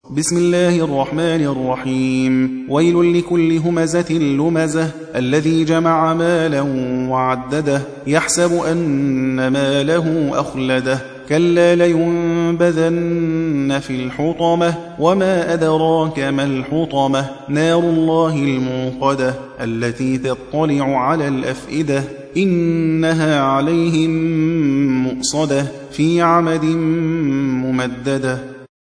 بسم الله الرحمن الرحيم. ويل لكل همزة لمزة الذي جمع مالا وعدده يحسب أن ماله أخلده كلا لينبذن في الحطمة وما أدراك ما الحطمة نار الله الموقدة التي تطلع على الأفئدة إنها عليهم مؤصدة في عمد ممددة